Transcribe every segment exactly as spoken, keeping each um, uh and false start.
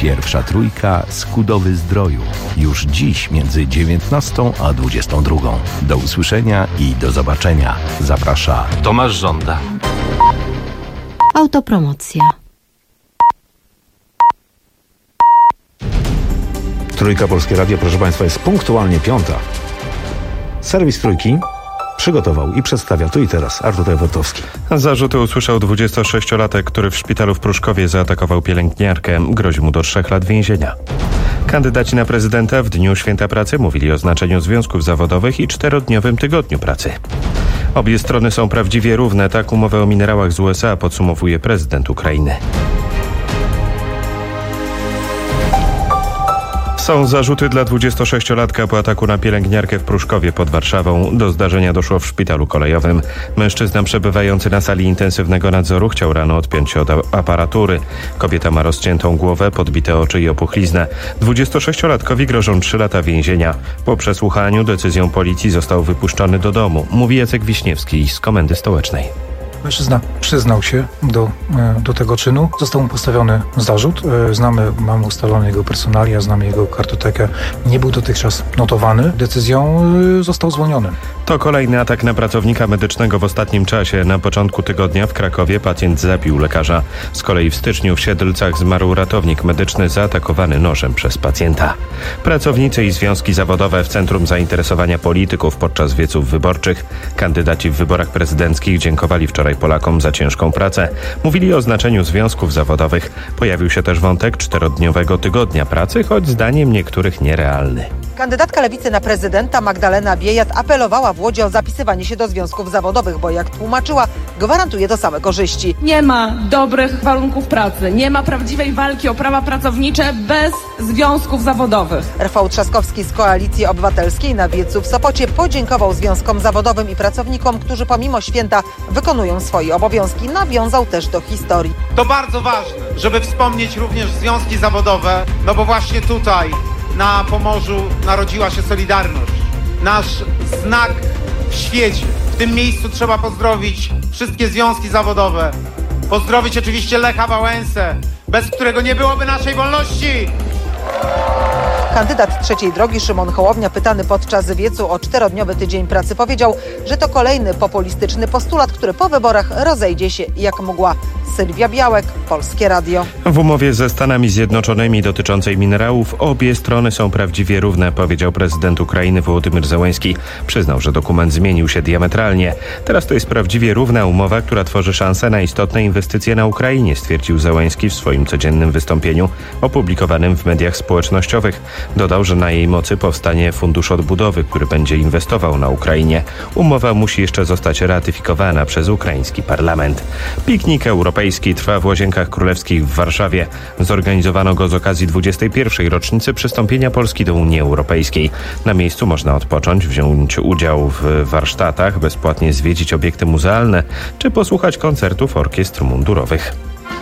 Pierwsza trójka Skudowy Zdroju. Już dziś między dziewiętnastą a dwudziestą drugą. Do usłyszenia i do zobaczenia. Zaprasza Tomasz Żąda. Autopromocja. Trójka Polskie Radio, proszę Państwa, jest punktualnie piąta. Serwis Trójki przygotował i przedstawia tu i teraz Artur Ewertowski. Zarzuty usłyszał dwudziestosześciolatek, który w szpitalu w Pruszkowie zaatakował pielęgniarkę. Grozi mu do trzech lat więzienia. Kandydaci na prezydenta w Dniu Święta Pracy mówili o znaczeniu związków zawodowych i czterodniowym tygodniu pracy. Obie strony są prawdziwie równe, tak umowę o minerałach z U S A podsumowuje prezydent Ukrainy. Są zarzuty dla dwudziestosześciolatka po ataku na pielęgniarkę w Pruszkowie pod Warszawą. Do zdarzenia doszło w szpitalu kolejowym. Mężczyzna przebywający na sali intensywnego nadzoru chciał rano odpiąć się od aparatury. Kobieta ma rozciętą głowę, podbite oczy i opuchliznę. dwudziestosześciolatkowi grożą trzy lata więzienia. Po przesłuchaniu decyzją policji został wypuszczony do domu, mówi Jacek Wiśniewski z Komendy Stołecznej. Mężczyzna przyznał się do, do tego czynu. Został mu postawiony zarzut. Znamy, mamy ustalone jego personalia, znamy jego kartotekę. Nie był dotychczas notowany. Decyzją został zwolniony. To kolejny atak na pracownika medycznego w ostatnim czasie. Na początku tygodnia w Krakowie pacjent zabił lekarza. Z kolei w styczniu w Siedlcach zmarł ratownik medyczny zaatakowany nożem przez pacjenta. Pracownicy i związki zawodowe w centrum zainteresowania polityków podczas wieców wyborczych. Kandydaci w wyborach prezydenckich dziękowali wczoraj Polakom za ciężką pracę. Mówili o znaczeniu związków zawodowych. Pojawił się też wątek czterodniowego tygodnia pracy, choć zdaniem niektórych nierealny. Kandydatka Lewicy na prezydenta Magdalena Biejat apelowała w Łodzi o zapisywanie się do związków zawodowych, bo jak tłumaczyła, gwarantuje to same korzyści. Nie ma dobrych warunków pracy, nie ma prawdziwej walki o prawa pracownicze bez związków zawodowych. Rafał Trzaskowski z Koalicji Obywatelskiej na wiecu w Sopocie podziękował związkom zawodowym i pracownikom, którzy pomimo święta wykonują swoje obowiązki. Nawiązał też do historii. To bardzo ważne, żeby wspomnieć również związki zawodowe, no bo właśnie tutaj na Pomorzu narodziła się Solidarność. Nasz znak w świecie. W tym miejscu trzeba pozdrowić wszystkie związki zawodowe. Pozdrowić oczywiście Lecha Wałęsę, bez którego nie byłoby naszej wolności. Kandydat Trzeciej Drogi Szymon Hołownia, pytany podczas wiecu o czterodniowy tydzień pracy, powiedział, że to kolejny populistyczny postulat, który po wyborach rozejdzie się jak mgła. Sylwia Białek, Polskie Radio. W umowie ze Stanami Zjednoczonymi dotyczącej minerałów obie strony są prawdziwie równe, powiedział prezydent Ukrainy Wołodymyr Zełenski. Przyznał, że dokument zmienił się diametralnie. Teraz to jest prawdziwie równa umowa, która tworzy szansę na istotne inwestycje na Ukrainie, stwierdził Zełenski w swoim codziennym wystąpieniu opublikowanym w mediach społecznościowych. Dodał, że na jej mocy powstanie Fundusz Odbudowy, który będzie inwestował na Ukrainie. Umowa musi jeszcze zostać ratyfikowana przez ukraiński parlament. Piknik europejski trwa w Łazienkach Królewskich w Warszawie. Zorganizowano go z okazji dwudziestej pierwszej rocznicy przystąpienia Polski do Unii Europejskiej. Na miejscu można odpocząć, wziąć udział w warsztatach, bezpłatnie zwiedzić obiekty muzealne czy posłuchać koncertów orkiestr mundurowych.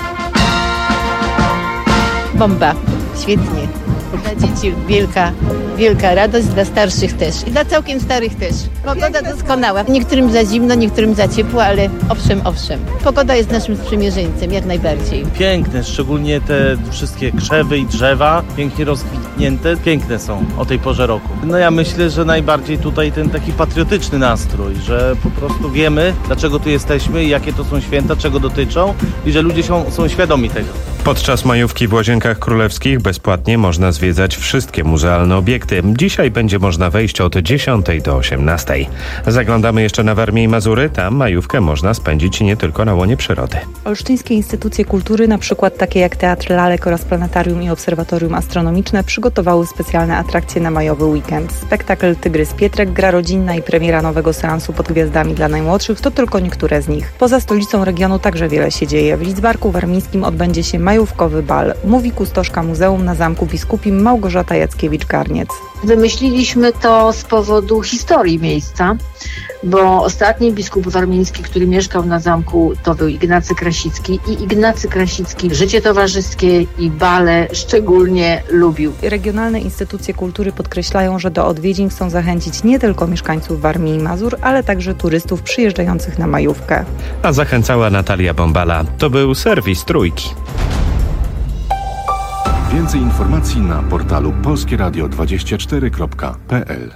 Bomba. Świetnie. Dla dzieci wielka, wielka radość, dla starszych też i dla całkiem starych też. Pogoda doskonała. Niektórym za zimno, niektórym za ciepło, ale owszem, owszem. Pogoda jest naszym sprzymierzeńcem, jak najbardziej. Piękne, szczególnie te wszystkie krzewy i drzewa, pięknie rozkwitnięte, piękne są o tej porze roku. No ja myślę, że najbardziej tutaj ten taki patriotyczny nastrój, że po prostu wiemy, dlaczego tu jesteśmy, jakie to są święta, czego dotyczą i że ludzie są, są świadomi tego. Podczas majówki w Łazienkach Królewskich bezpłatnie można zwiedzać wszystkie muzealne obiekty. Dzisiaj będzie można wejść od dziesiątej do osiemnastej. Zaglądamy jeszcze na Warmię i Mazury. Tam majówkę można spędzić nie tylko na łonie przyrody. Olsztyńskie instytucje kultury, na przykład takie jak Teatr Lalek oraz Planetarium i Obserwatorium Astronomiczne, przygotowały specjalne atrakcje na majowy weekend. Spektakl Tygrys Pietrek, gra rodzinna i premiera nowego seansu Pod gwiazdami dla najmłodszych to tylko niektóre z nich. Poza stolicą regionu także wiele się dzieje. W Lidzbarku Warmińskim odbędzie się majówkowy bal, mówi kustoszka Muzeum na Zamku Biskupim Małgorzata Jackiewicz-Garniec. Wymyśliliśmy to z powodu historii miejsca, bo ostatni biskup warmiński, który mieszkał na zamku, to był Ignacy Krasicki i Ignacy Krasicki życie towarzyskie i bale szczególnie lubił. Regionalne instytucje kultury podkreślają, że do odwiedzin chcą zachęcić nie tylko mieszkańców Warmii i Mazur, ale także turystów przyjeżdżających na majówkę. A zachęcała Natalia Bombala. To był serwis Trójki. Więcej informacji na portalu polskie radio dwadzieścia cztery kropka p l.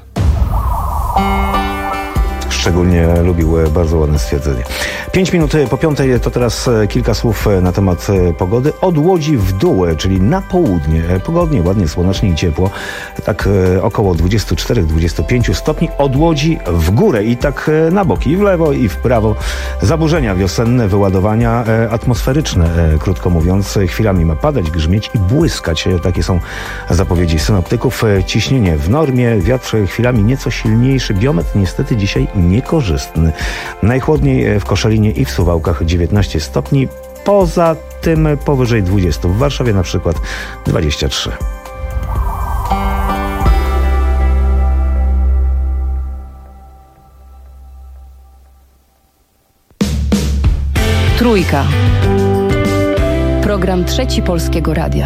Szczególnie lubił bardzo ładne stwierdzenie. Pięć minut po piątej to teraz kilka słów na temat pogody. Od Łodzi w dół, czyli na południe. Pogodnie, ładnie, słonecznie i ciepło. Tak około dwadzieścia cztery do dwudziestu pięciu stopni. Od Łodzi w górę i tak na boki, i w lewo, i w prawo. Zaburzenia wiosenne, wyładowania atmosferyczne, krótko mówiąc. Chwilami ma padać, grzmieć i błyskać. Takie są zapowiedzi synoptyków. Ciśnienie w normie, wiatr chwilami nieco silniejszy. Biometr niestety dzisiaj niekorzystny. Najchłodniej w Koszalinie i w Suwałkach dziewiętnaście stopni. Poza tym powyżej dwudziestu. W Warszawie na przykład dwadzieścia trzy. Trójka. Program Trzeci Polskiego Radia.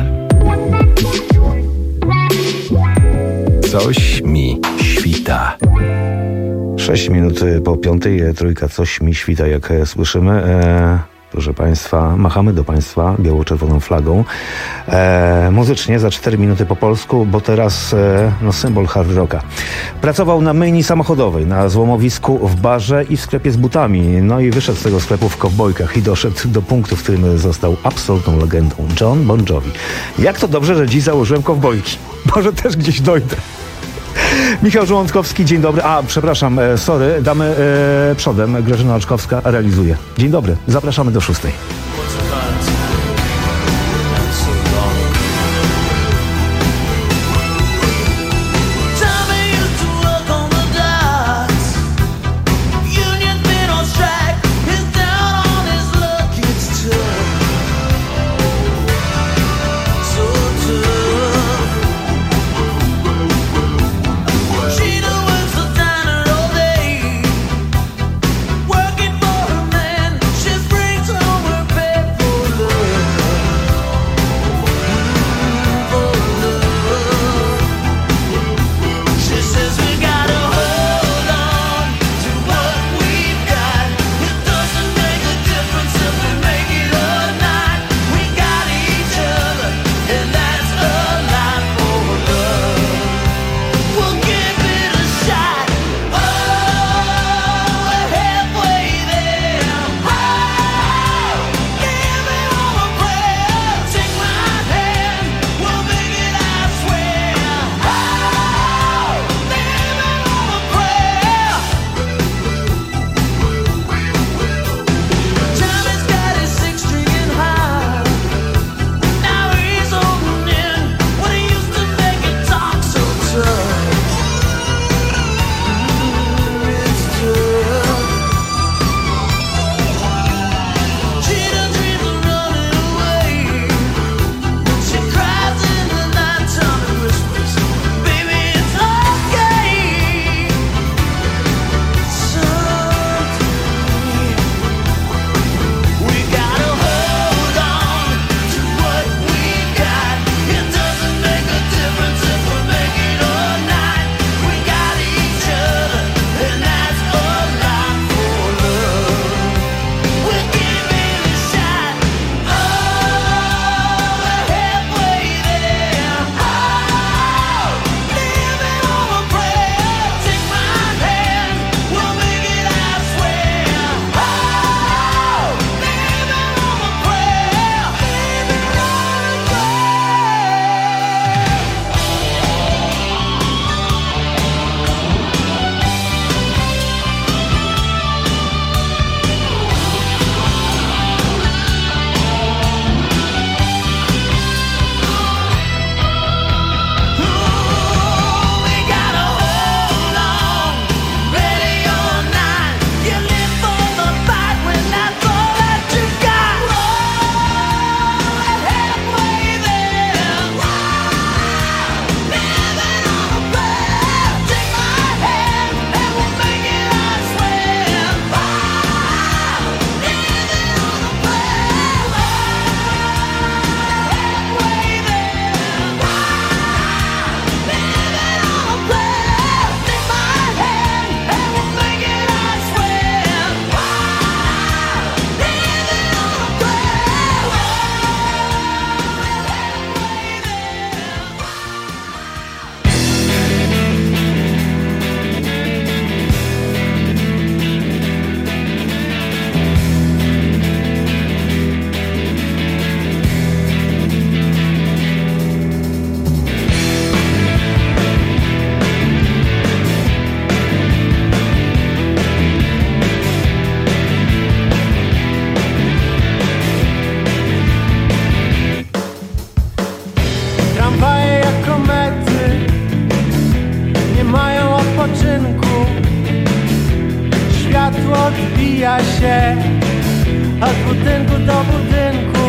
Coś mi świta. Sześć minut po piątej, trójka, coś mi świta, jak słyszymy. E, proszę Państwa, machamy do Państwa biało-czerwoną flagą. E, muzycznie za cztery minuty po polsku, bo teraz e, no, symbol hard rocka. Pracował na myjni samochodowej, na złomowisku, w barze i w sklepie z butami. No i wyszedł z tego sklepu w kowbojkach i doszedł do punktu, w którym został absolutną legendą. John Bon Jovi. Jak to dobrze, że dziś założyłem kowbojki. Może też gdzieś dojdę. Michał Żołądkowski, dzień dobry. A, przepraszam, e, sorry, damy e, przodem. Grażyna Oczkowska realizuje. Dzień dobry, zapraszamy do szóstej. Working for a man, she brings home her światło odbija się od budynku do budynku.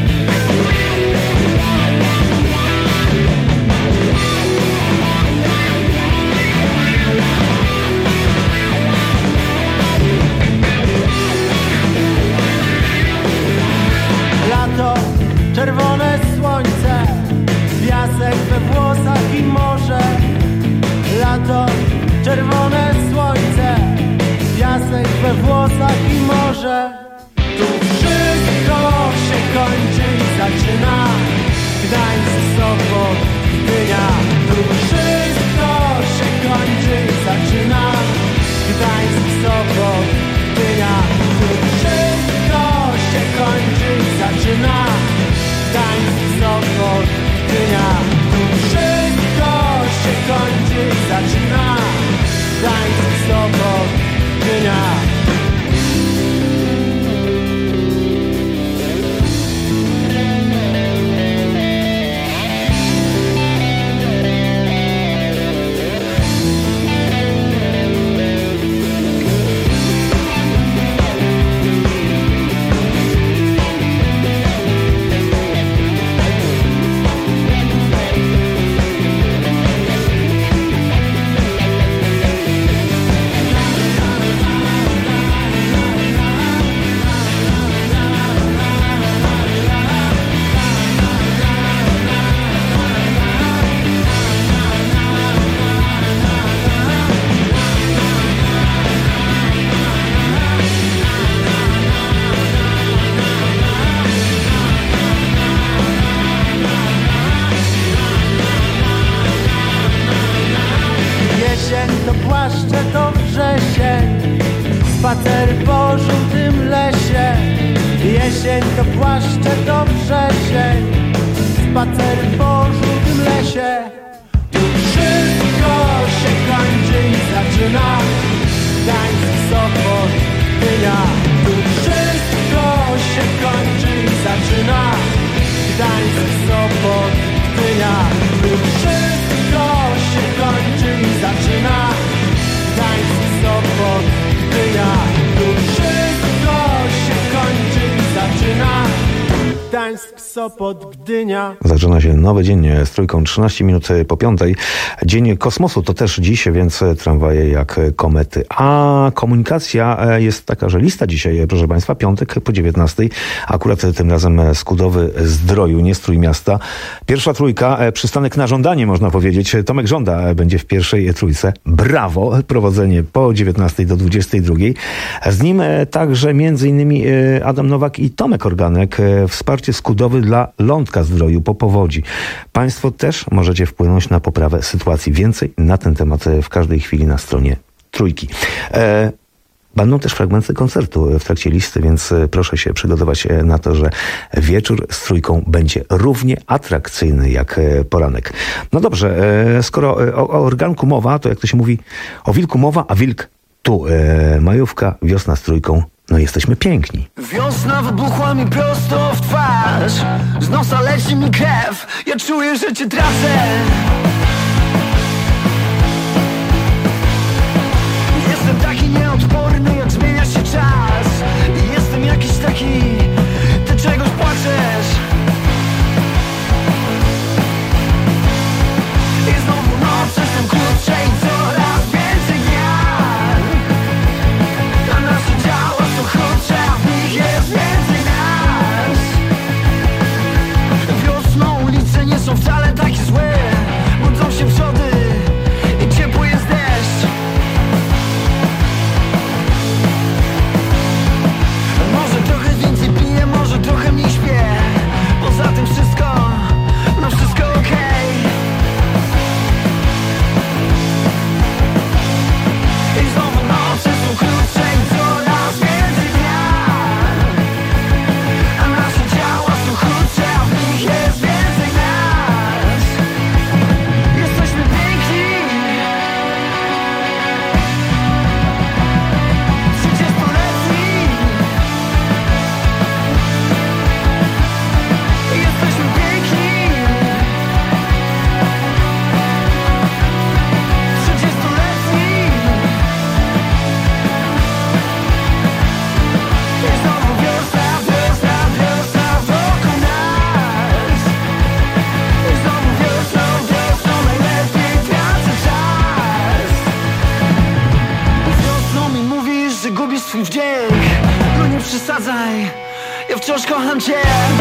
Lato, czerwone słońce, piasek we włosach i morze. Lato, czerwone słońce, piasek we włosach i morze. Tu wszystko się kończy i zaczyna. Gdańsk, Sopot, Gdynia. Tu wszystko się kończy i zaczyna. Gdańsk, Sopot, Gdynia. Tu wszystko się kończy i zaczyna. Gdańsk, Sopot, Gdynia. Tu wszystko się kończy i zaczyna. Gdańsk, Sopot, Gdynia. Spacer po żółtym lesie. Jesień to płaszcze, to wrzesień. Spacer po żółtym lesie. Tu wszystko się kończy i zaczyna. Gdańsk, Sopot, Gdynia. Tu wszystko się kończy i zaczyna. Gdańsk, Sopot, Gdynia. Tu wszystko się kończy i zaczyna. Gdańsk, Sopot, Gdynia. Tu wszystko się kończy i zaczyna. Gdańsk, Sopot, Gdynia. Zaczyna się nowy dzień z trójką, trzynaście minut po piątej. Dzień kosmosu to też dziś, więc tramwaje jak komety. A komunikacja jest taka, że lista dzisiaj, proszę Państwa, piątek po dziewiętnastej. Akurat tym razem Skudowy Zdroju, nie Strój Miasta. Pierwsza trójka, przystanek na żądanie, można powiedzieć. Tomek Żąda będzie w pierwszej trójce. Brawo! Prowadzenie po dziewiętnastej do dwudziestej drugiej. Z nim także między innymi Adam Nowak i Tomek Organek. Wsparcie Skudowy dla Lądka Zdroju po powodzi. Państwo też możecie wpłynąć na poprawę sytuacji. Więcej na ten temat w każdej chwili na stronie Trójki. E, Będą też fragmenty koncertu w trakcie listy, więc proszę się przygotować na to, że wieczór z Trójką będzie równie atrakcyjny jak poranek. No dobrze, skoro o, o organku mowa, to jak to się mówi, o wilku mowa, a wilk tu. E, majówka, wiosna z Trójką. No jesteśmy piękni. Wiosna wybuchła mi prosto w twarz. Z nosa leci mi krew. Ja czuję, że cię tracę. Jestem taki nieodporny, jak zmienia się czas. Jestem jakiś taki, ty czegoś płaczesz. I znowu noc, jestem krótsze i coraz więcej dnia. A nasze ciało są krótsze, a w nich jest więcej nas. Wiosną ulice nie są wcale takie złe. Budzą się wrzody i ciepły jest deszcz. Może trochę więcej piję, może trochę mniej śpię. przeszkadzaj, ja wciąż kocham cię.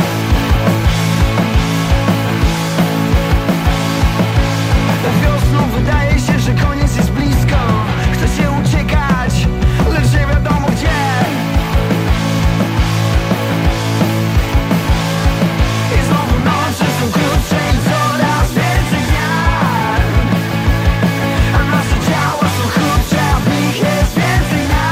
Wiosną wydaje się, że koniec jest blisko. Chce się uciekać, lecz nie wiadomo gdzie. I znowu noce są krótsze i coraz więcej zmian, a nasze ciała są chudsze, a w nich jest więcej nas.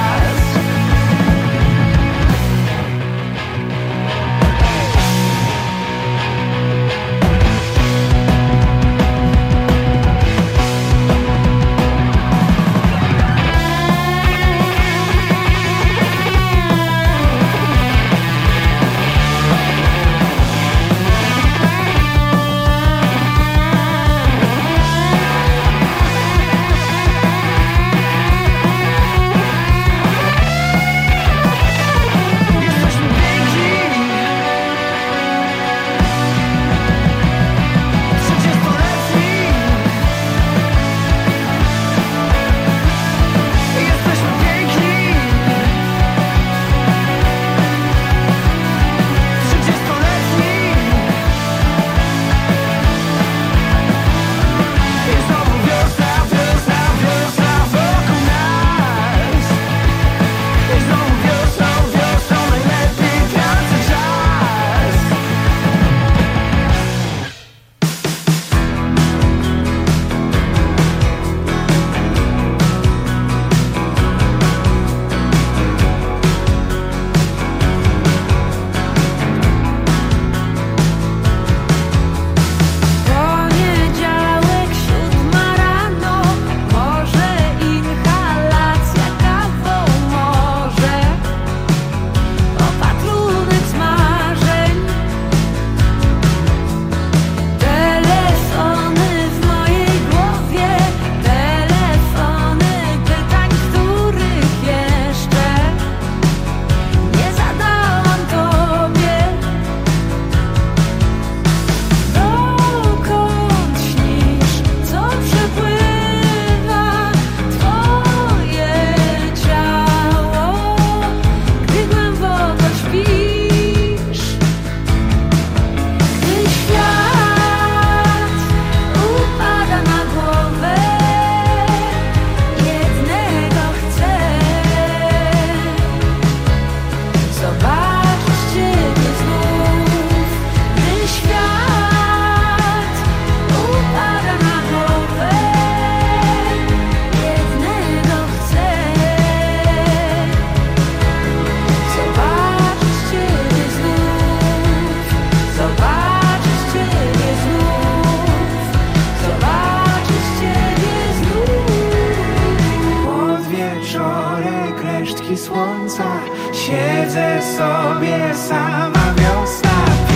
Siedzę sobie sama, wiosna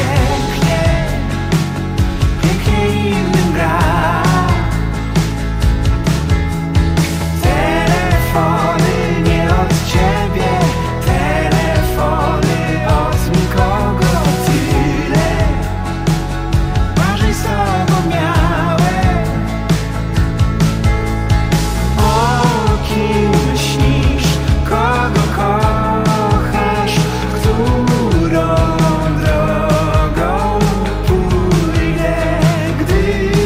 pięknie, pięknie innym gra. Telefony nie od ciebie, telefony od nikogo. Tyle marzeń z tobą miałem. O kim myślisz, kogo kochasz, którą drogą pójdę, gdy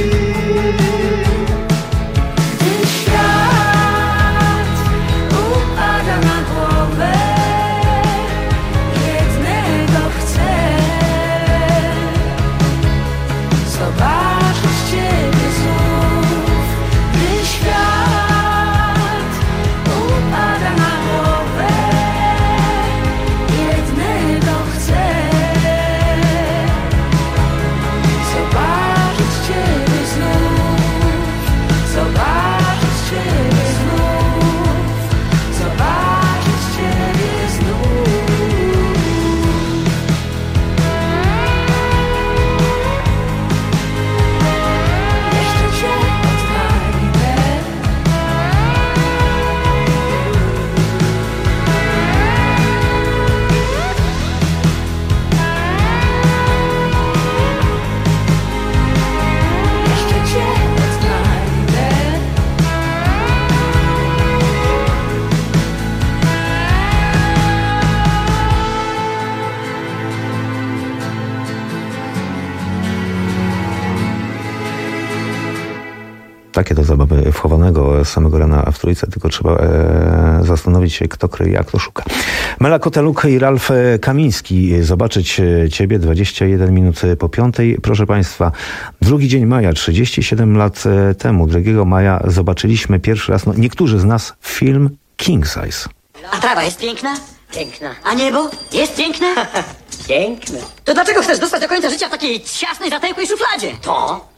takie to zabawy wchowanego z samego rana w trójce, tylko trzeba e, zastanowić się, kto kryje, a kto szuka. Mela Koteluk i Ralf Kamiński. Zobaczyć Ciebie dwadzieścia jeden minut po piątej. Proszę Państwa, drugi dzień maja, trzydzieści siedem lat temu, drugiego maja zobaczyliśmy pierwszy raz, no niektórzy z nas, film King Size. A trawa jest piękna? Piękna. A niebo? Jest piękne? Piękne. To dlaczego chcesz dostać do końca życia w takiej ciasnej, zatęchłej szufladzie? To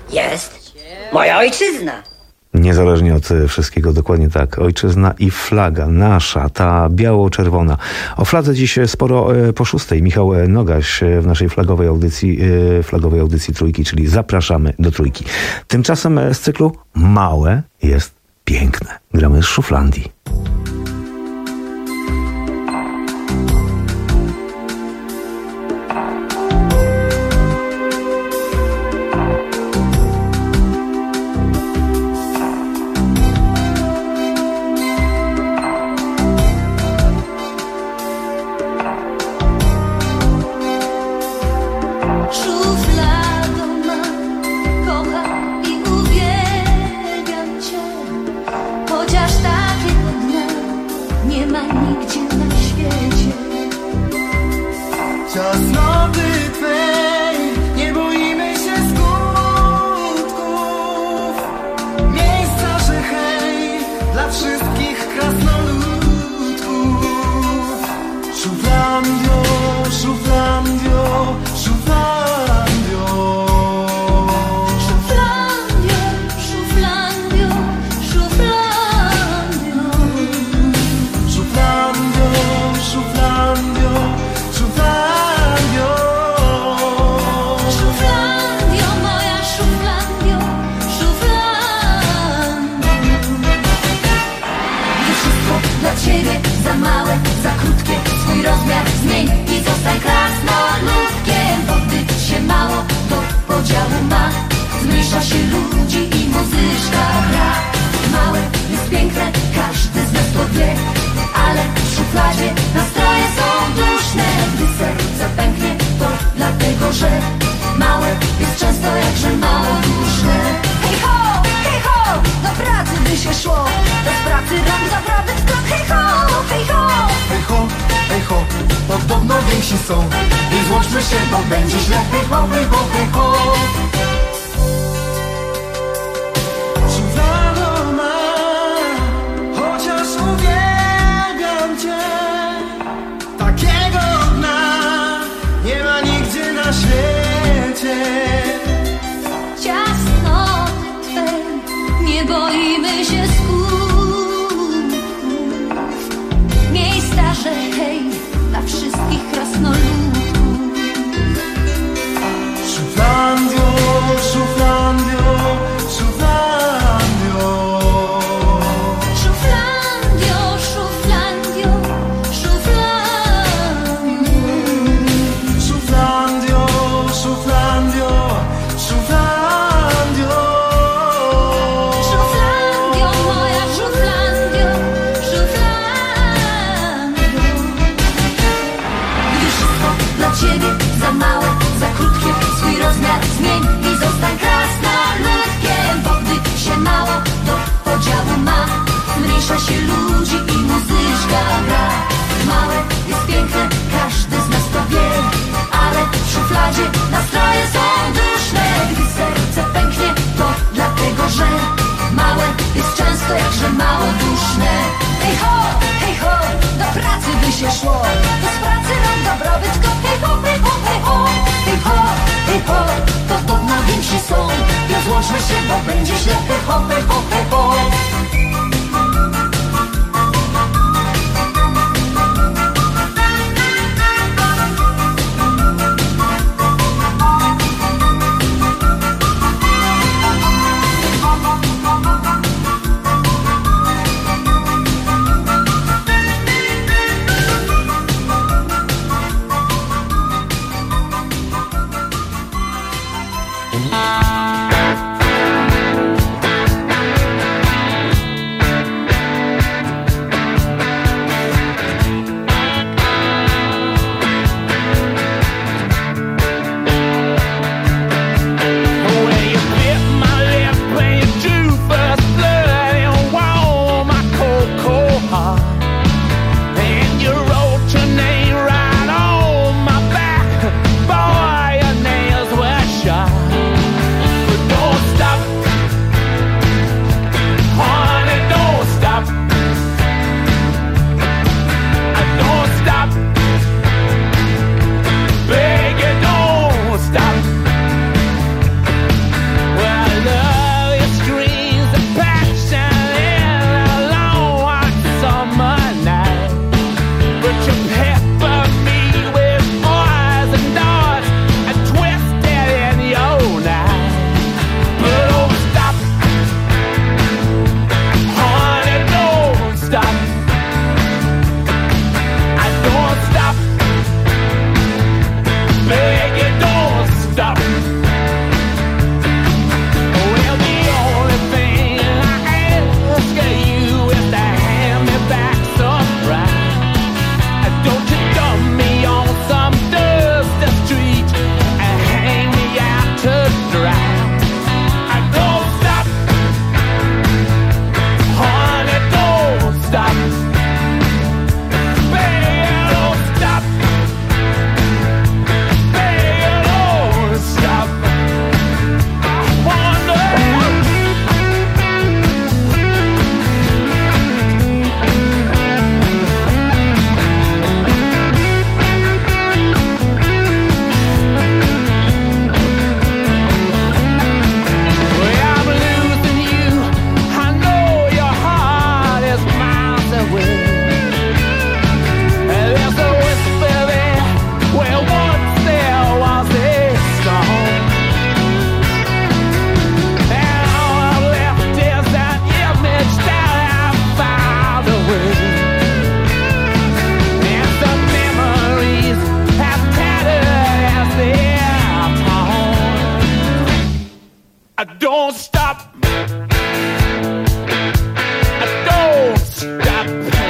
jest moja ojczyzna. Niezależnie od wszystkiego, dokładnie tak. Ojczyzna i flaga nasza, ta biało-czerwona. O fladze dziś sporo po szóstej. Michał Nogaś w naszej flagowej audycji, flagowej audycji Trójki, czyli zapraszamy do Trójki. Tymczasem z cyklu Małe jest piękne. Gramy z Szuflandii. Where you bit my lip and you do I don't stop. I don't stop.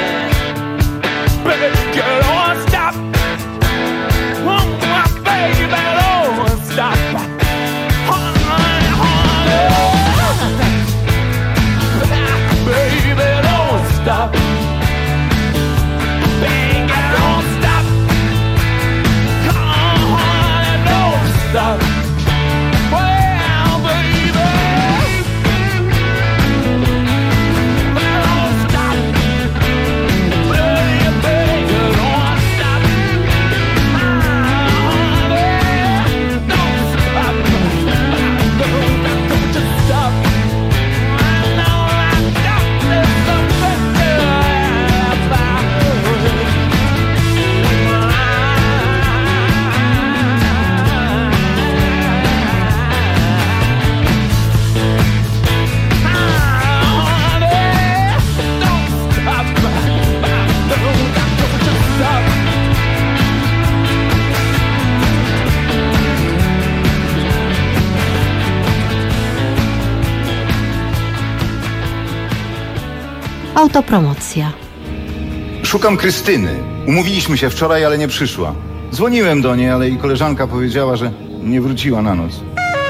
Baby girl, don't stop. Oh, my baby, don't stop. Honey, honey. Baby, don't stop. Baby, don't stop. Come on, honey, don't stop. Autopromocja. Szukam Krystyny. Umówiliśmy się wczoraj, ale nie przyszła. Dzwoniłem do niej, ale jej koleżanka powiedziała, że nie wróciła na noc.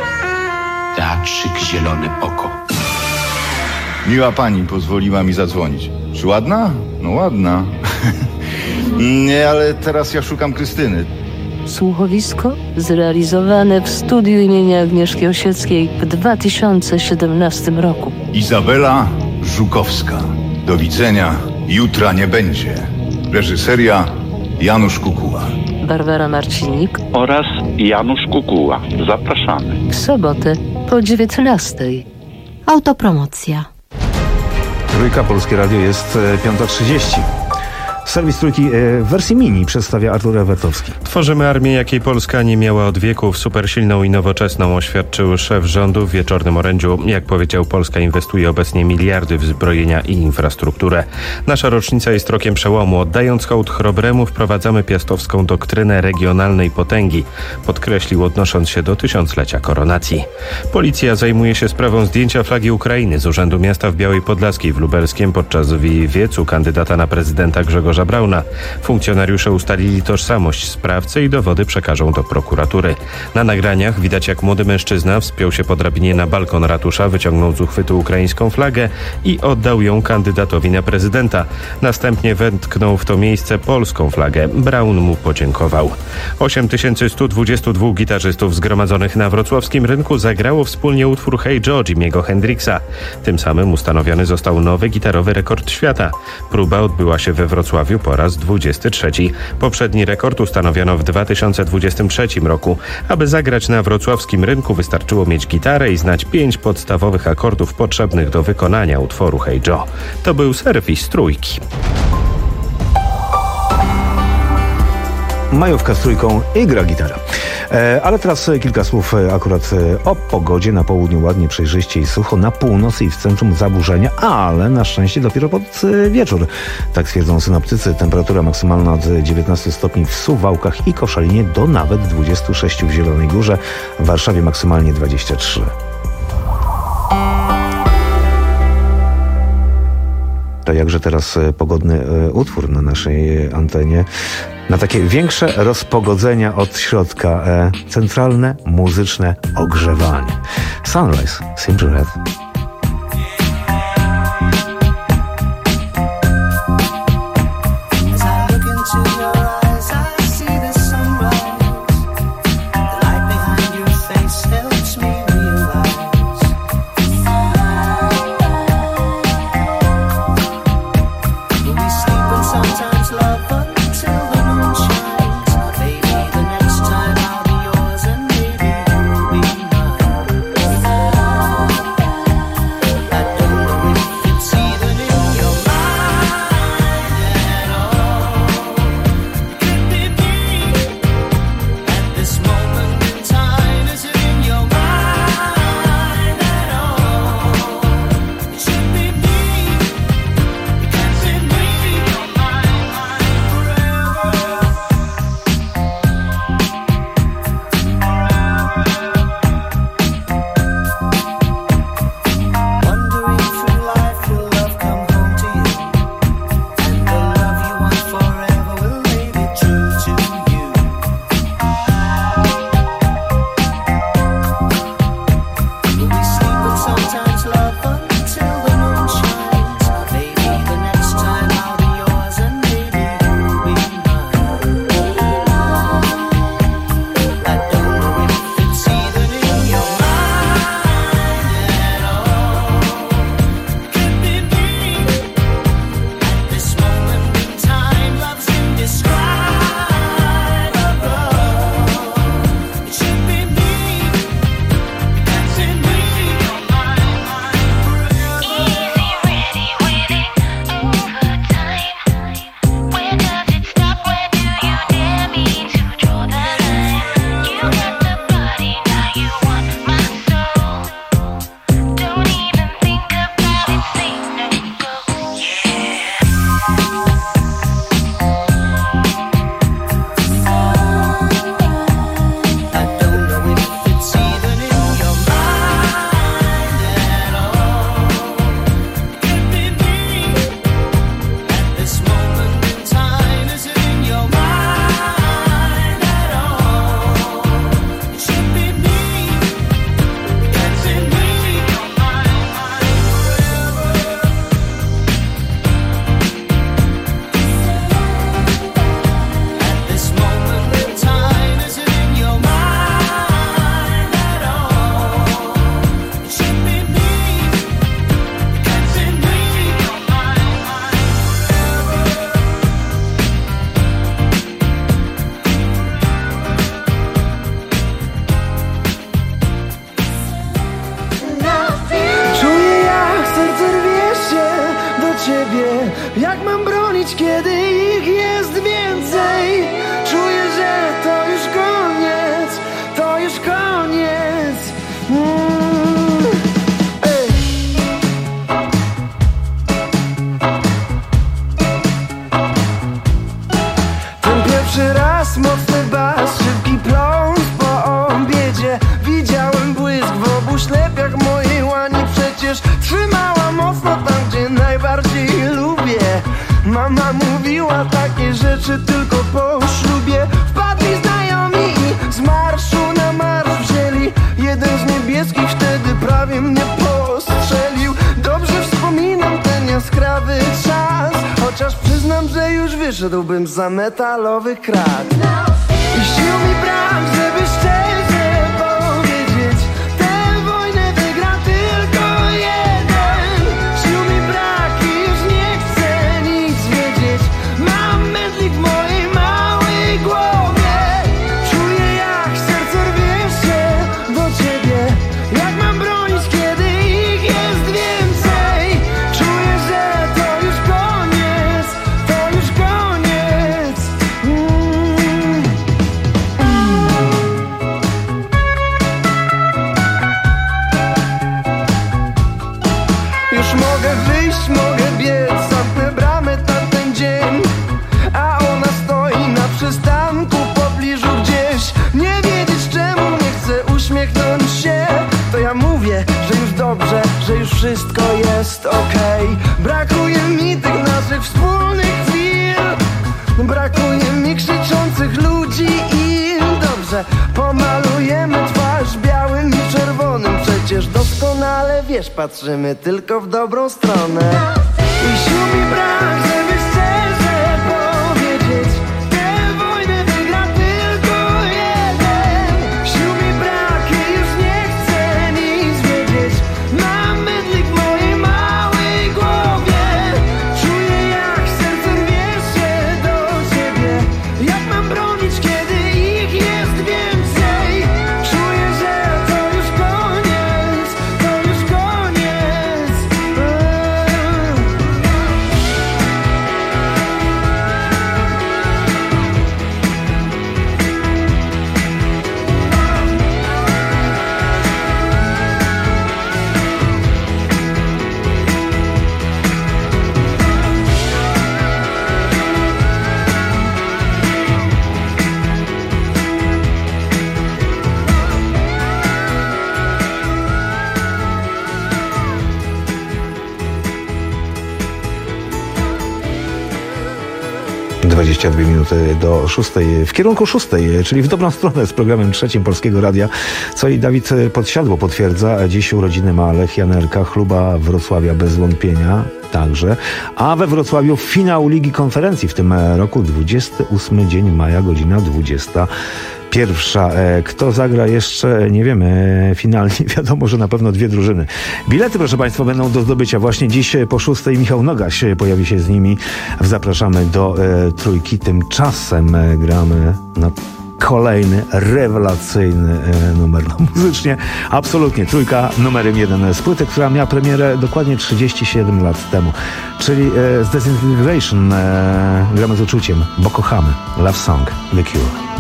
Teatrzyk Zielone Oko. Miła pani pozwoliła mi zadzwonić. Czy ładna? No ładna. Nie, ale teraz ja szukam Krystyny. Słuchowisko zrealizowane w studiu imienia Agnieszki Osieckiej w dwa tysiące siedemnastym roku. Izabela Żukowska. Do widzenia. Jutra nie będzie. Reżyseria Janusz Kukuła. Barbara Marcinik oraz Janusz Kukuła. Zapraszamy. W sobotę po dziewiętnastej. Autopromocja. Trójka, Polskie Radio, jest piąta trzydzieści. Serwis Trójki w wersji mini przedstawia Artur Ewertowski. Tworzymy armię, jakiej Polska nie miała od wieków. Supersilną i nowoczesną, oświadczył szef rządu w wieczornym orędziu. Jak powiedział, Polska inwestuje obecnie miliardy w zbrojenia i infrastrukturę. Nasza rocznica jest rokiem przełomu. Oddając hołd Chrobremu, wprowadzamy piastowską doktrynę regionalnej potęgi, podkreślił, odnosząc się do tysiąclecia koronacji. Policja zajmuje się sprawą zdjęcia flagi Ukrainy z Urzędu Miasta w Białej Podlaskiej w Lubelskiem podczas wiecu kandydata na prezydenta Grzegorza Brauna. Funkcjonariusze ustalili tożsamość sprawcy i dowody przekażą do prokuratury. Na nagraniach widać, jak młody mężczyzna wspiął się po drabinie na balkon ratusza, wyciągnął z uchwytu ukraińską flagę i oddał ją kandydatowi na prezydenta. Następnie wetknął w to miejsce polską flagę. Braun mu podziękował. osiem tysięcy sto dwadzieścia dwóch gitarzystów zgromadzonych na wrocławskim rynku zagrało wspólnie utwór Hey Joe Jimiego Hendrixa. Tym samym ustanowiony został nowy gitarowy rekord świata. Próba odbyła się we Wrocławiu po raz dwudziesty trzeci. Poprzedni rekord ustanowiono w dwa tysiące dwudziestym trzecim roku. Aby zagrać na wrocławskim rynku, wystarczyło mieć gitarę i znać pięć podstawowych akordów potrzebnych do wykonania utworu Hey Joe. To był serwis Trójki. Majówka z Trójką i gra gitara. E, ale teraz kilka słów akurat o pogodzie. Na południu ładnie, przejrzyście i sucho. Na północy i w centrum zaburzenia, ale na szczęście dopiero pod wieczór. Tak twierdzą synoptycy. Temperatura maksymalna od dziewiętnastu stopni w Suwałkach i Koszalinie do nawet dwudziestu sześciu w Zielonej Górze. W Warszawie maksymalnie dwadzieścia trzy. To jakże teraz pogodny utwór na naszej antenie. Na takie większe rozpogodzenia od środka. E, centralne, muzyczne ogrzewanie. Sunrise, Simple Red. Sometimes bronić, kiedy ich jest więcej. Czuję, że to już koniec, to już koniec. Mm. Ej. Ten pierwszy raz mocny bas, szybki pląs po obiedzie. Widziałem błysk w obu ślepiach mojej łani. Przecież trzymała mocno tam, gdzie najbardziej lubię. Mama mówiła takie rzeczy tylko po ślubie. Wpadli znajomi i z marszu na marsz wzięli. Jeden z niebieskich wtedy prawie mnie postrzelił. Dobrze wspominam ten jaskrawy czas, chociaż przyznam, że już wyszedłbym za metalowych krat. I sił mi brak, żeby szczerze powiedzieć, tę wojnę wygra tylko jeden. Sił mi brak i już nie chcę nic wiedzieć. Mam mętlik w mojej małej głowie. Czuję, jak serce rwie się do ciebie. Jak mam bronić, kiedy ich jest więcej. Czuję, że to już koniec, to już koniec. Mm. Już mogę wyjść, mogę biec, zamknę bramę tamten dzień. A ona stoi na przystanku w pobliżu gdzieś. Nie wiedzieć czemu nie chcę uśmiechnąć się. To ja mówię, że już dobrze, że już wszystko jest okej. Brakuje mi tych naszych wspólnych chwil. Brakuje mi krzyczących ludzi i dobrze, pomalujemy twarz białym i czerwonym. Przecież doskonale wiesz, patrzymy tylko w dobrą stronę. I sił mi brak, żeby szczerze powiedzieć, tę wojnę wygra tylko jeden. Sił mi brak i już nie chcę nic wiedzieć. Mam mydlik w mojej małej głowie. Czuję, jak serce rwie się do ciebie. Jak mam bronić, kiedy ich jest więcej. Czuję, że to już koniec, to już koniec. Eee. dwadzieścia dwie minuty do szóstej, w kierunku szóstej, czyli w dobrą stronę z programem trzecim Polskiego Radia. Co i Dawid Podsiadło potwierdza. Dziś urodziny ma Lech Janerka, chluba Wrocławia bez wątpienia także. A we Wrocławiu finał Ligi Konferencji w tym roku, dwudziesty ósmy dzień maja, godzina dwudziesta pierwsza. Kto zagra jeszcze, nie wiemy. Finalnie wiadomo, że na pewno dwie drużyny. Bilety, proszę Państwa, będą do zdobycia właśnie dziś po szóstej. Michał Nogaś pojawi się z nimi. Zapraszamy do e, trójki. Tymczasem e, gramy na kolejny rewelacyjny e, numer. No, muzycznie absolutnie trójka numerem jeden z płyty, która miała premierę dokładnie trzydzieści siedem lat temu. Czyli e, z Disintegration e, gramy z uczuciem, bo kochamy. Love Song, The Cure.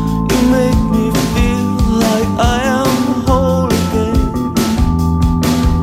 Make me feel like I am whole again.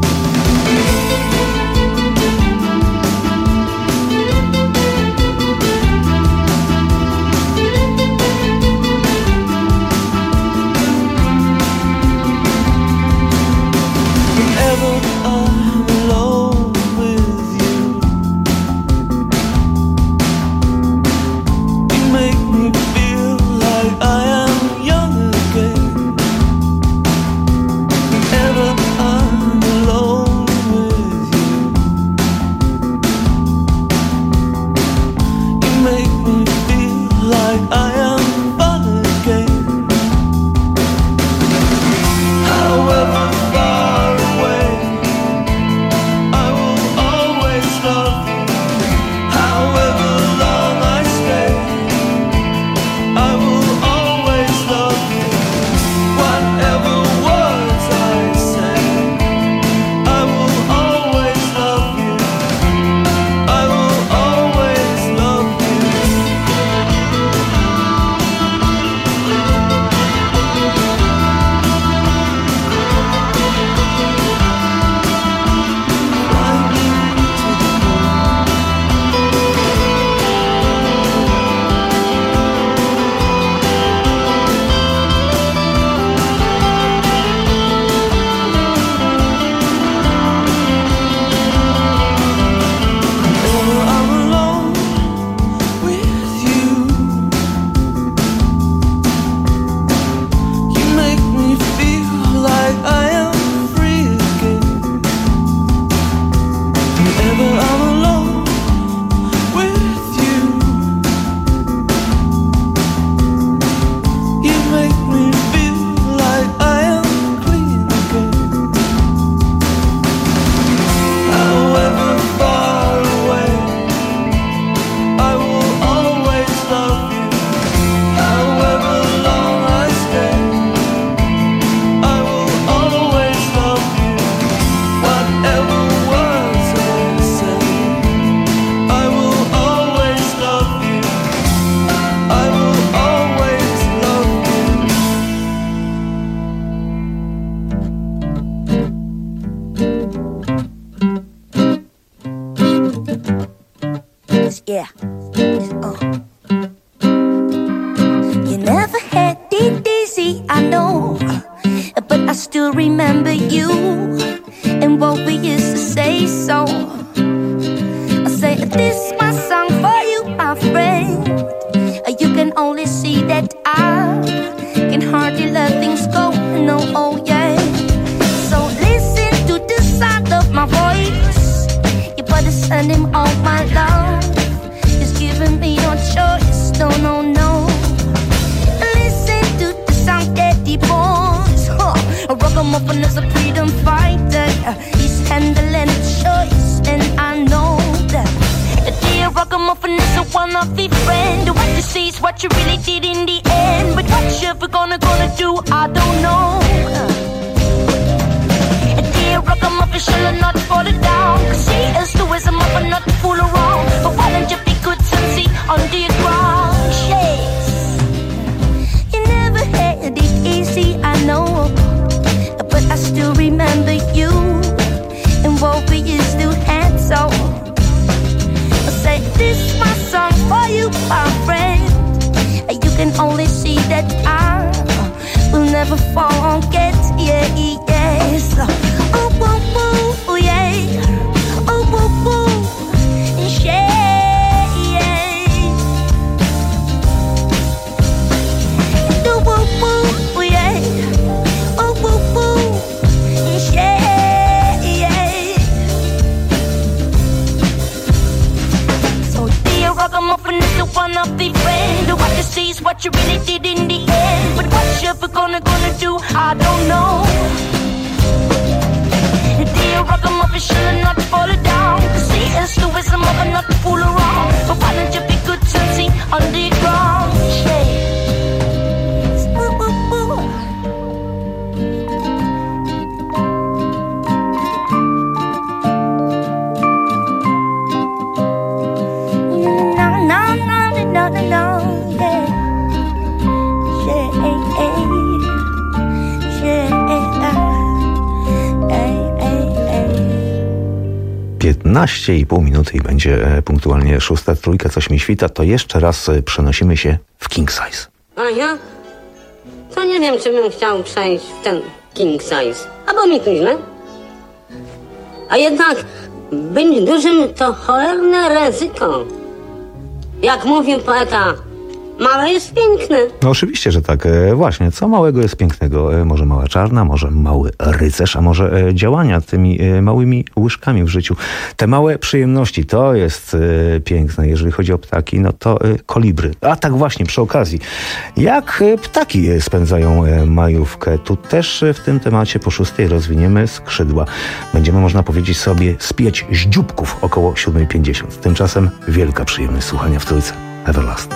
You never had it easy, I know, but I still remember you and what we used to say. So I say, this is my song for you, my friend. You can only see that I can hardly let things go. No, oh yeah. So listen to the sound of my voice. You better send him all my love. He's giving me no choice. No, no, no. Listen to the sound that he pours. Huh. A ragamuffin is a freedom fighter. He's handling the choice, and I know that. Dear ragamuffin is a one-off friend. What you see is what you really did in the end. But what you ever gonna gonna do, I don't know. Dear ragamuffin, shall I not fall it down? Cause he is the wisdom of a not to fool around. But why don't you be good and see under your ground? Yes. You never had it easy, I know, but I still remember you and what we used to have. So say, this is my song for you, my friend. You can only see that I will never forget. Yeah, yes. Oh, woo, woo, yeah. Oh, woo, woo, yeah, yeah. Do woo, woo, yeah. Oh, woo, woo, yeah, yeah. So dear ragamuffin is the one of the friend. What you see is what you really did in the end. But what you ever gonna gonna do, I don't know. Dear ragamuffin, shall I not fall it down? Cause he is the wisdom of a not to fool around. But why don't you be good and see underground? Yeah. Ooh, ooh, ooh. No, no, no, no, no, no, yeah. Yeah, yeah, yeah. piętnaście i pół minuty i będzie punktualnie szósta trójka, coś mi świta, to jeszcze raz przenosimy się w king size. A ja? To nie wiem, czy bym chciał przejść w ten king size. Albo mi tu źle. A jednak być dużym to cholerne ryzyko. Jak mówił poeta, małe jest piękne. No oczywiście, że tak. E, właśnie, co małego jest pięknego? E, może mała czarna, może mały rycerz, a może e, działania tymi e, małymi łyżkami w życiu. Te małe przyjemności, to jest e, piękne. Jeżeli chodzi o ptaki, no to e, kolibry. A tak właśnie, przy okazji, jak e, ptaki spędzają e, majówkę? Tu też e, w tym temacie po szóstej rozwiniemy skrzydła. Będziemy, można powiedzieć sobie, spieć z dzióbków około siódma pięćdziesiąt. Tymczasem wielka przyjemność słuchania w trójce. Everlast.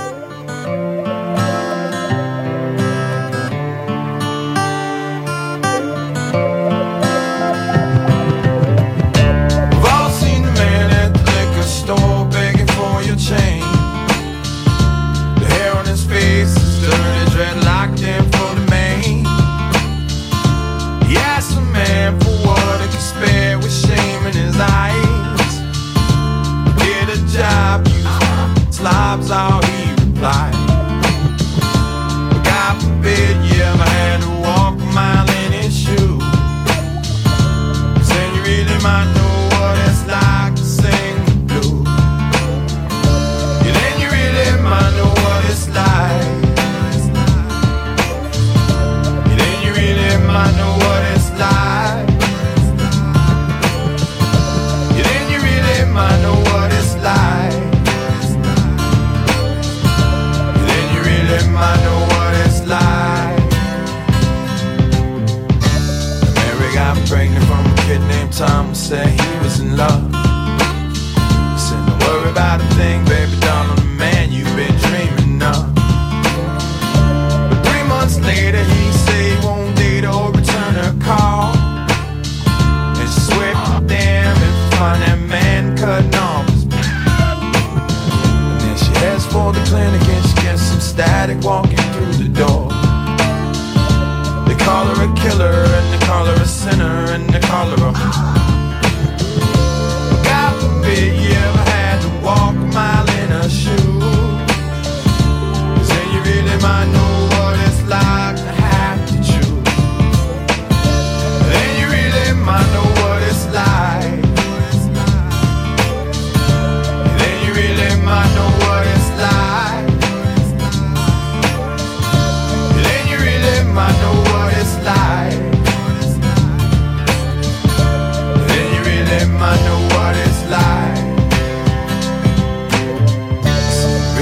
Slobs all he replied. God forbid you ever had to walk a mile in his shoes. Cause then you really might know what it's like to sing the blues. Yeah, then you really might know what it's like. Yeah, then you really might know what it's like. Yeah, then you really might know what it's like. I know what it's like. Mary got pregnant from a kid named Thomas, said he was in love. He said, don't worry about a thing, baby doll, I'm the man you've been dreaming of. But three months later he said he won't date or return her call. And she swept damn and find that man cutting off his back. And then she heads for the clinic and she gets some static walking through the door. They call her a killer and they call her a sinner and they call her a God forbid you ever had to walk a mile in her shoes.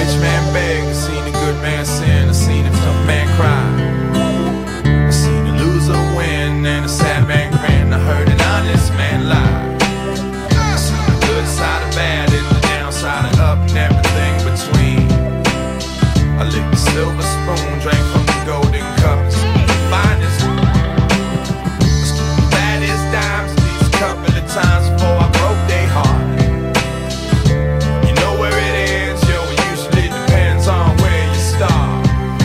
rich man beg, I seen a good man sin, I seen a tough man cry. I seen a loser win and a sad man grin. I heard an honest man lie. I seen the good side of bad and the downside of up and everything between. I licked the silver spoon, drank from the golden cups. The finest, the baddest dimes. These couple of times before I broke their heart. You know where it ends, yo. It usually depends on where you start.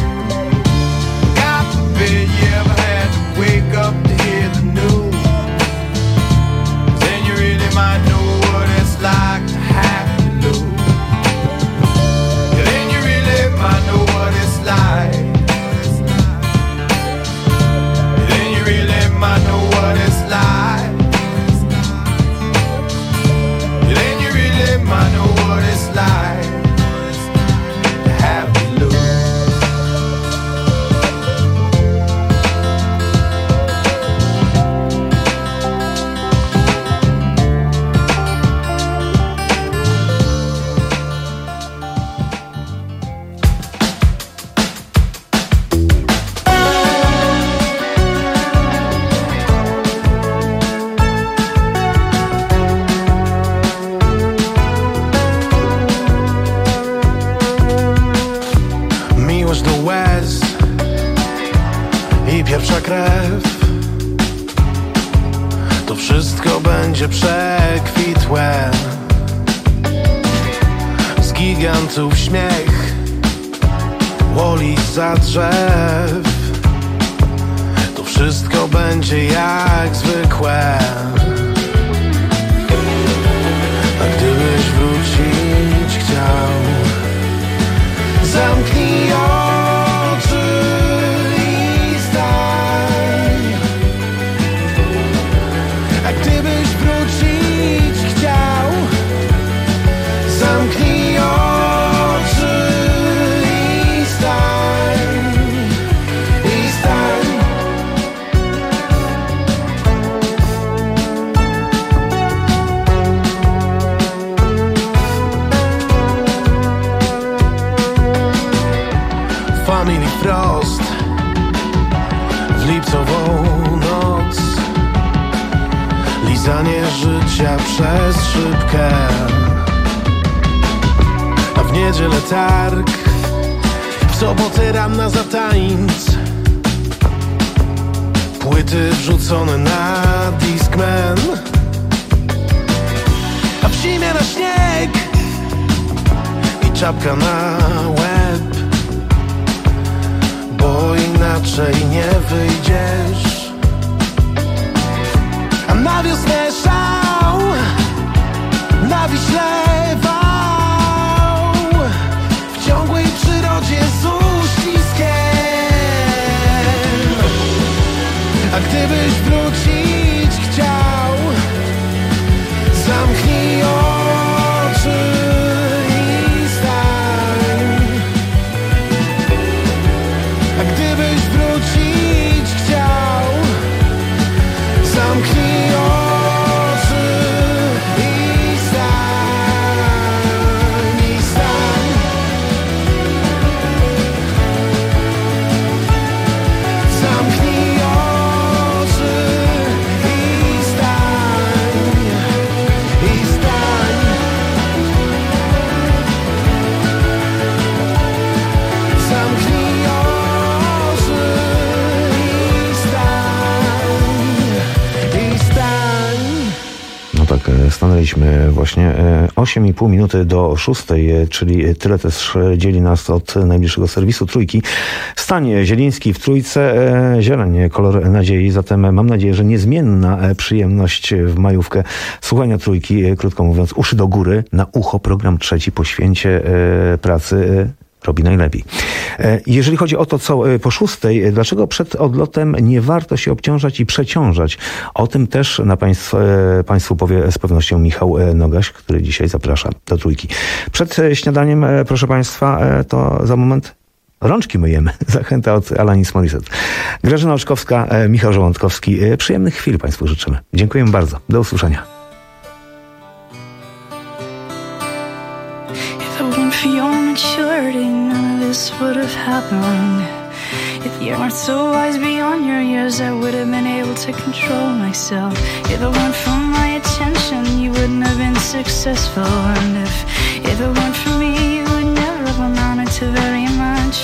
God forbid you ever had to wake up to hear the news. Then you really might know what it's like to have to lose. Yeah, then you really might know what it's like. Then you really might know what it's like. Then you really might know what it's like to have to lose. Miłość do łez i pierwsza krew. To wszystko będzie przekwitłe. Z gigantów śmiech łoli za drzew. To wszystko będzie jak zwykłe. A gdybyś wrócić chciał, zamknij oczy i stań. A gdybyś wrócić chciał, zamknij oczy i stań. I stań. Family Frost w lipcową noc. Lizanie życia przez szybkę. A w niedzielę targ, w sobotę ranna za tańc. Płyty wrzucone na Discman. A w zimie na śnieg i czapka na łeb. Bo inaczej nie wyjdziesz. A na wiosnę szał, na Wiśle wał. W ciągłej przyrodzie z uściskiem. A gdybyś wrócić chciał, zamknij oczy i stań. A gdybyś wrócić chciał, zamknij oczy i stań, i stań. Zamknij oczy i stań, i stań. Zamknij oczy i stań, i stań. No tak, e, stanęliśmy właśnie e, osiem i pół minuty do szóstej, e, czyli tyle też dzieli nas od najbliższego serwisu Trójki. Stań Zieliński w Trójce, e, zieleń, kolor nadziei, zatem mam nadzieję, że niezmienna e, przyjemność w majówkę słuchania Trójki, e, krótko mówiąc, uszy do góry, na ucho, program trzeci po święcie e, pracy e, robi najlepiej. Jeżeli chodzi o to, co po szóstej, dlaczego przed odlotem nie warto się obciążać i przeciążać? O tym też na państw, Państwu powie z pewnością Michał Nogaś, który dzisiaj zaprasza do Trójki. Przed śniadaniem, proszę Państwa, to za moment rączki myjemy. Zachęta od Alanis Morissette. Grażyna Oczkowska, Michał Żołądkowski. Przyjemnych chwil Państwu życzymy. Dziękujemy bardzo. Do usłyszenia. If it weren't for your mature this would have happened. If you weren't so wise beyond your years, I would have been able to control myself. If it weren't for my attention, you wouldn't have been successful. And if, if it weren't for me, you would never have amounted to very much.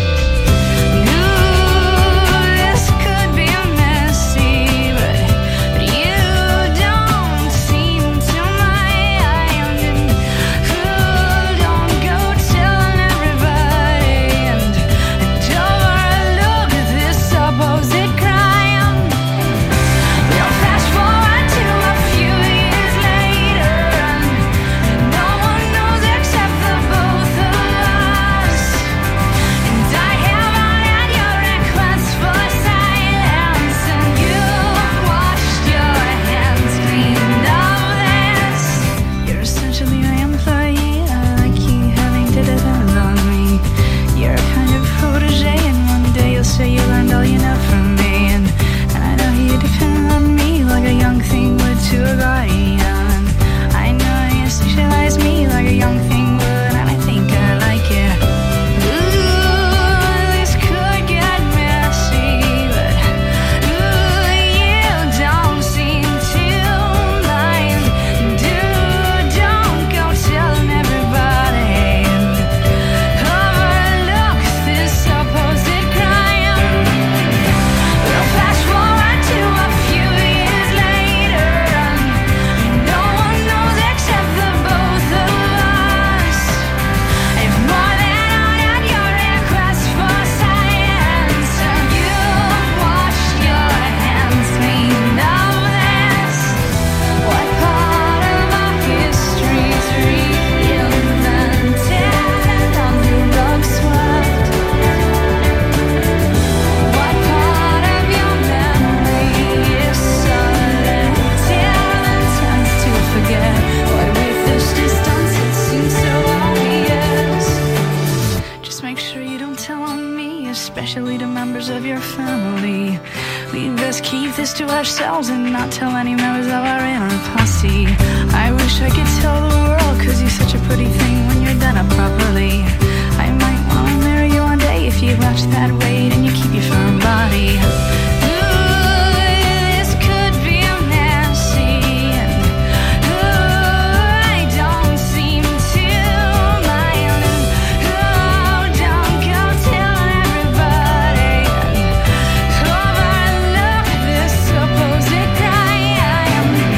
And not tell any members of our inner posse. I wish I could tell the world, cause you're such a pretty thing when you're done up properly. I might wanna marry you one day if you watch that weight and you keep your firm body.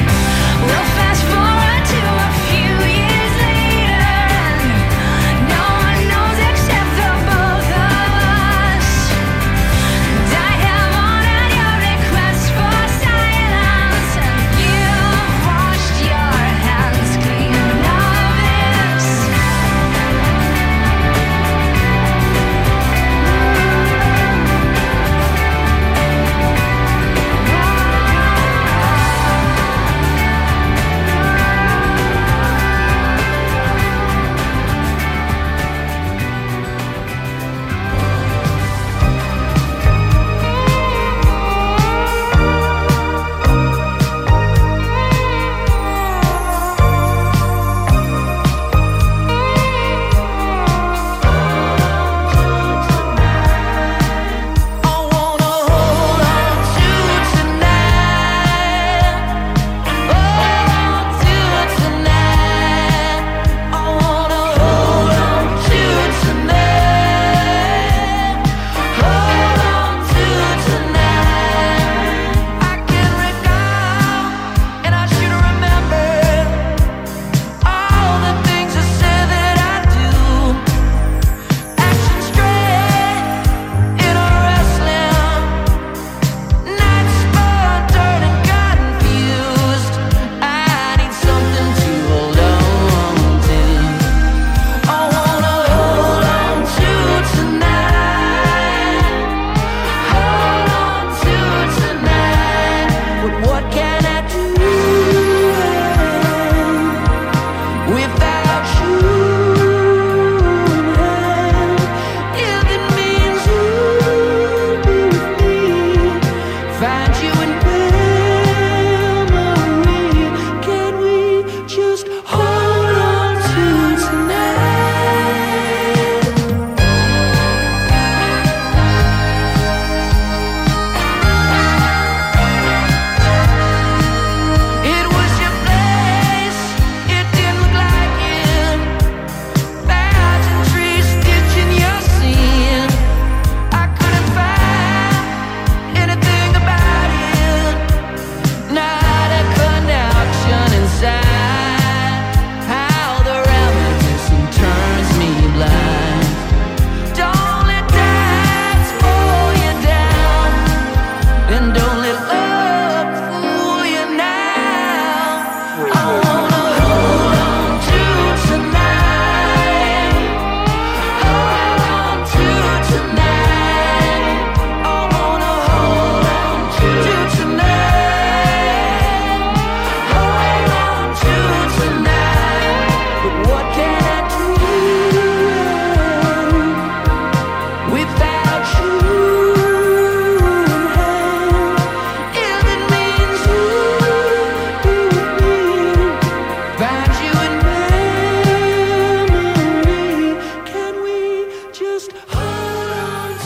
No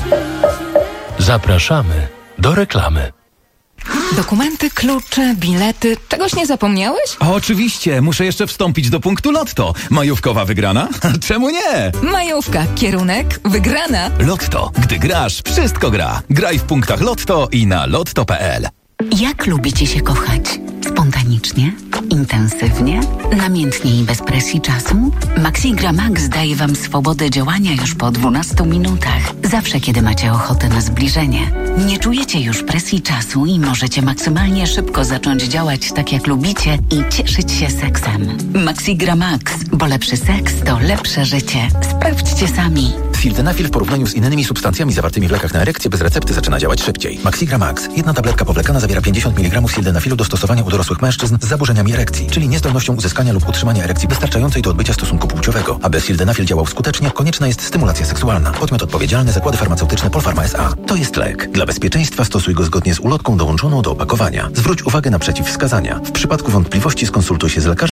Zapraszamy do reklamy. Dokumenty, klucze, bilety. Czegoś nie zapomniałeś? Oczywiście, muszę jeszcze wstąpić do punktu Lotto. Majówkowa wygrana? Czemu nie? Majówka, kierunek, wygrana. Lotto. Gdy grasz, wszystko gra. Graj w punktach Lotto i na lotto kropka pe el. Jak lubicie się kochać? Spontanicznie? Intensywnie? Namiętnie i bez presji czasu? Maxigra Max daje Wam swobodę działania już po dwunastu minutach. Zawsze, kiedy macie ochotę na zbliżenie. Nie czujecie już presji czasu i możecie maksymalnie szybko zacząć działać tak, jak lubicie i cieszyć się seksem. Maxigra Max, bo lepszy seks to lepsze życie. Sprawdźcie sami. Sildenafil w porównaniu z innymi substancjami zawartymi w lekach na erekcję bez recepty zaczyna działać szybciej. Maxigra Max. Jedna tabletka powlekana zawiera pięćdziesiąt miligramów sildenafilu do stosowania u dorosłych mężczyzn z zaburzeniami erekcji, czyli niezdolnością uzyskania lub utrzymania erekcji wystarczającej do odbycia stosunku płciowego. Aby sildenafil działał skutecznie, konieczna jest stymulacja seksualna. Podmiot odpowiedzialny: Zakłady Farmaceutyczne Polpharma S A. To jest lek. Dla bezpieczeństwa stosuj go zgodnie z ulotką dołączoną do opakowania. Zwróć uwagę na przeciwwskazania. W przypadku wątpliwości skonsultuj się z lekarzem